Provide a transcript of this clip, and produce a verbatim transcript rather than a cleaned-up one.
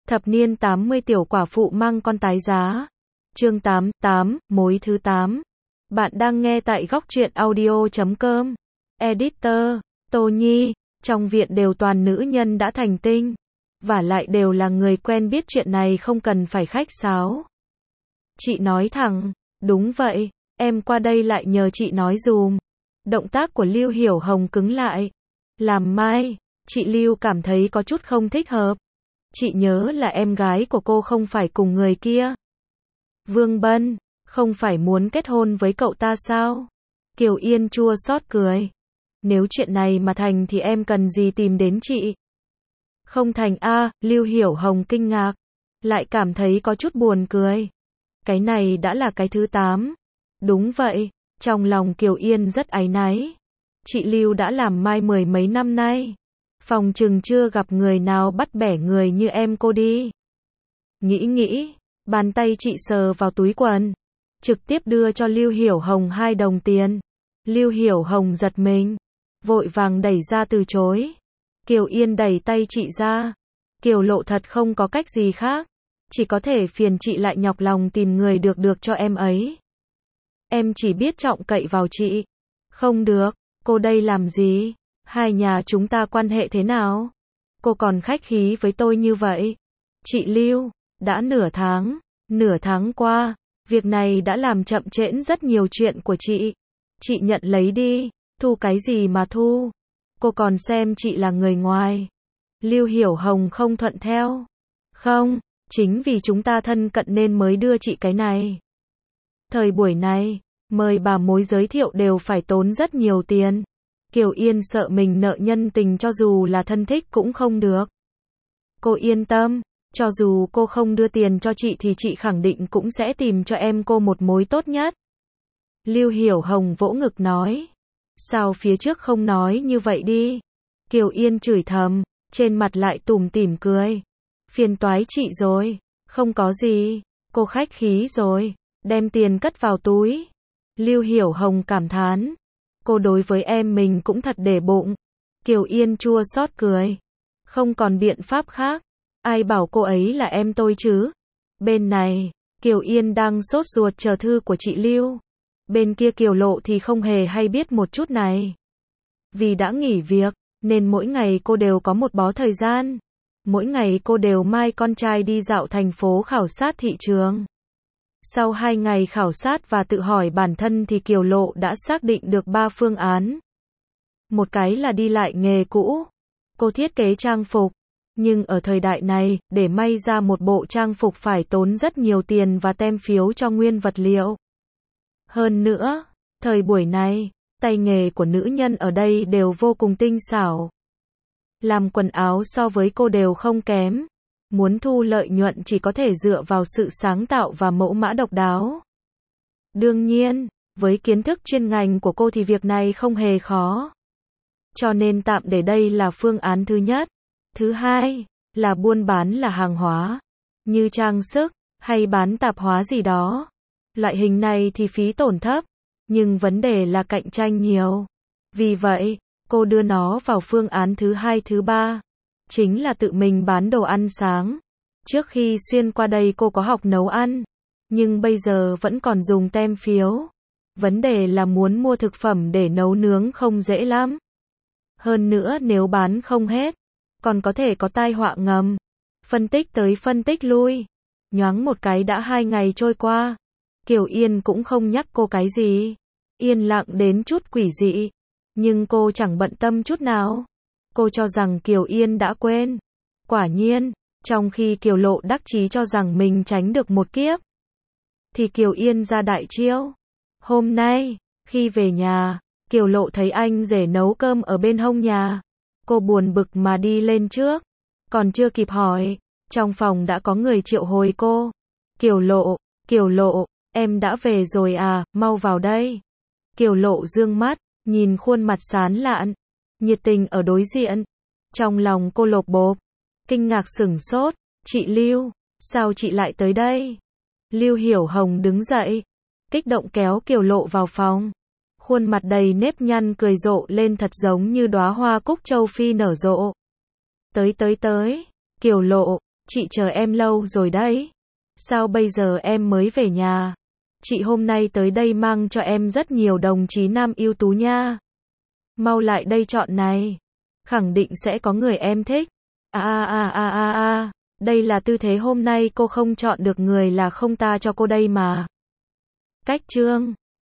Thập niên tám mươi tiểu quả phụ mang con tái giá. Chương tám, tám, mối thứ tám. Bạn đang nghe tại góc truyện audio chấm com. Editor, Tô Nhi, trong viện đều toàn nữ nhân đã thành tinh. Vả lại đều là người quen biết, chuyện này không cần phải khách sáo. Chị nói thẳng, đúng vậy, em qua đây lại nhờ chị nói dùm. Động tác của Lưu Hiểu Hồng cứng lại. Làm mai, chị Lưu cảm thấy có chút không thích hợp. Chị nhớ là em gái của cô không phải cùng người kia. Vương Bân, không phải muốn kết hôn với cậu ta sao? Kiều Yên chua xót cười. Nếu chuyện này mà thành thì em cần gì tìm đến chị? Không thành a, à, Lưu Hiểu Hồng kinh ngạc, lại cảm thấy có chút buồn cười. Cái này đã là cái thứ tám. Đúng vậy, trong lòng Kiều Yên rất áy náy. Chị Lưu đã làm mai mười mấy năm nay. Phòng chừng chưa gặp người nào bắt bẻ người như em cô đi. Nghĩ nghĩ, bàn tay chị sờ vào túi quần, trực tiếp đưa cho Lưu Hiểu Hồng hai đồng tiền. Lưu Hiểu Hồng giật mình, vội vàng đẩy ra từ chối. Kiều Yên đẩy tay chị ra. Kiều Lộ thật không có cách gì khác, chỉ có thể phiền chị lại nhọc lòng tìm người được được cho em ấy. Em chỉ biết trọng cậy vào chị. Không được, cô đây làm gì? Hai nhà chúng ta quan hệ thế nào? Cô còn khách khí với tôi như vậy. Chị Lưu, đã nửa tháng, nửa tháng qua, việc này đã làm chậm trễ rất nhiều chuyện của chị. Chị nhận lấy đi, thu cái gì mà thu? Cô còn xem chị là người ngoài. Lưu Hiểu Hồng không thuận theo. Không, chính vì chúng ta thân cận nên mới đưa chị cái này. Thời buổi này, mời bà mối giới thiệu đều phải tốn rất nhiều tiền. Kiều Yên sợ mình nợ nhân tình, cho dù là thân thích cũng không được. Cô yên tâm, cho dù cô không đưa tiền cho chị thì chị khẳng định cũng sẽ tìm cho em cô một mối tốt nhất. Lưu Hiểu Hồng vỗ ngực nói. Sao phía trước không nói như vậy đi? Kiều Yên chửi thầm, trên mặt lại tủm tỉm cười. Phiền toái chị rồi. Không có gì, cô khách khí rồi, đem tiền cất vào túi. Lưu Hiểu Hồng cảm thán. Cô đối với em mình cũng thật để bụng. Kiều Yên chua xót cười. Không còn biện pháp khác. Ai bảo cô ấy là em tôi chứ? Bên này, Kiều Yên đang sốt ruột chờ thư của chị Lưu. Bên kia Kiều Lộ thì không hề hay biết một chút này. Vì đã nghỉ việc, nên mỗi ngày cô đều có một bó thời gian. Mỗi ngày cô đều mai con trai đi dạo thành phố khảo sát thị trường. Sau hai ngày khảo sát và tự hỏi bản thân thì Kiều Lộ đã xác định được ba phương án. Một cái là đi lại nghề cũ. Cô thiết kế trang phục. Nhưng ở thời đại này, để may ra một bộ trang phục phải tốn rất nhiều tiền và tem phiếu cho nguyên vật liệu. Hơn nữa, thời buổi này, tay nghề của nữ nhân ở đây đều vô cùng tinh xảo. Làm quần áo so với cô đều không kém. Muốn thu lợi nhuận chỉ có thể dựa vào sự sáng tạo và mẫu mã độc đáo. Đương nhiên, với kiến thức chuyên ngành của cô thì việc này không hề khó. Cho nên tạm để đây là phương án thứ nhất. Thứ hai, là buôn bán là hàng hóa, như trang sức, hay bán tạp hóa gì đó. Loại hình này thì phí tổn thấp, nhưng vấn đề là cạnh tranh nhiều. Vì vậy, cô đưa nó vào phương án thứ hai. Thứ ba, chính là tự mình bán đồ ăn sáng. Trước khi xuyên qua đây cô có học nấu ăn, nhưng bây giờ vẫn còn dùng tem phiếu. Vấn đề là muốn mua thực phẩm để nấu nướng không dễ lắm. Hơn nữa nếu bán không hết, còn có thể có tai họa ngầm. Phân tích tới phân tích lui, nhoáng một cái đã hai ngày trôi qua. Kiều Yên cũng không nhắc cô cái gì. Yên lặng đến chút quỷ dị. Nhưng cô chẳng bận tâm chút nào. Cô cho rằng Kiều Yên đã quên. Quả nhiên, trong khi Kiều Lộ đắc chí cho rằng mình tránh được một kiếp, thì Kiều Yên ra đại chiêu. Hôm nay, khi về nhà, Kiều Lộ thấy anh rể nấu cơm ở bên hông nhà. Cô buồn bực mà đi lên trước. Còn chưa kịp hỏi, trong phòng đã có người triệu hồi cô. Kiều Lộ, Kiều Lộ, em đã về rồi à, mau vào đây. Kiều Lộ dương mắt, nhìn khuôn mặt sán lạn, nhiệt tình ở đối diện. Trong lòng cô lộp bộp, kinh ngạc sửng sốt. Chị Lưu, sao chị lại tới đây? Lưu Hiểu Hồng đứng dậy, kích động kéo Kiều Lộ vào phòng. Khuôn mặt đầy nếp nhăn cười rộ lên thật giống như đóa hoa cúc châu Phi nở rộ. Tới tới tới, Kiều Lộ, Chị chờ em lâu rồi đấy. Sao bây giờ em mới về nhà? Chị hôm nay tới đây mang cho em rất nhiều đồng chí nam ưu tú nha. Mau lại đây chọn này. Khẳng định sẽ có người em thích. À à à à à à, đây là tư thế hôm nay cô không chọn được người là không ta cho cô đây mà. Cách chương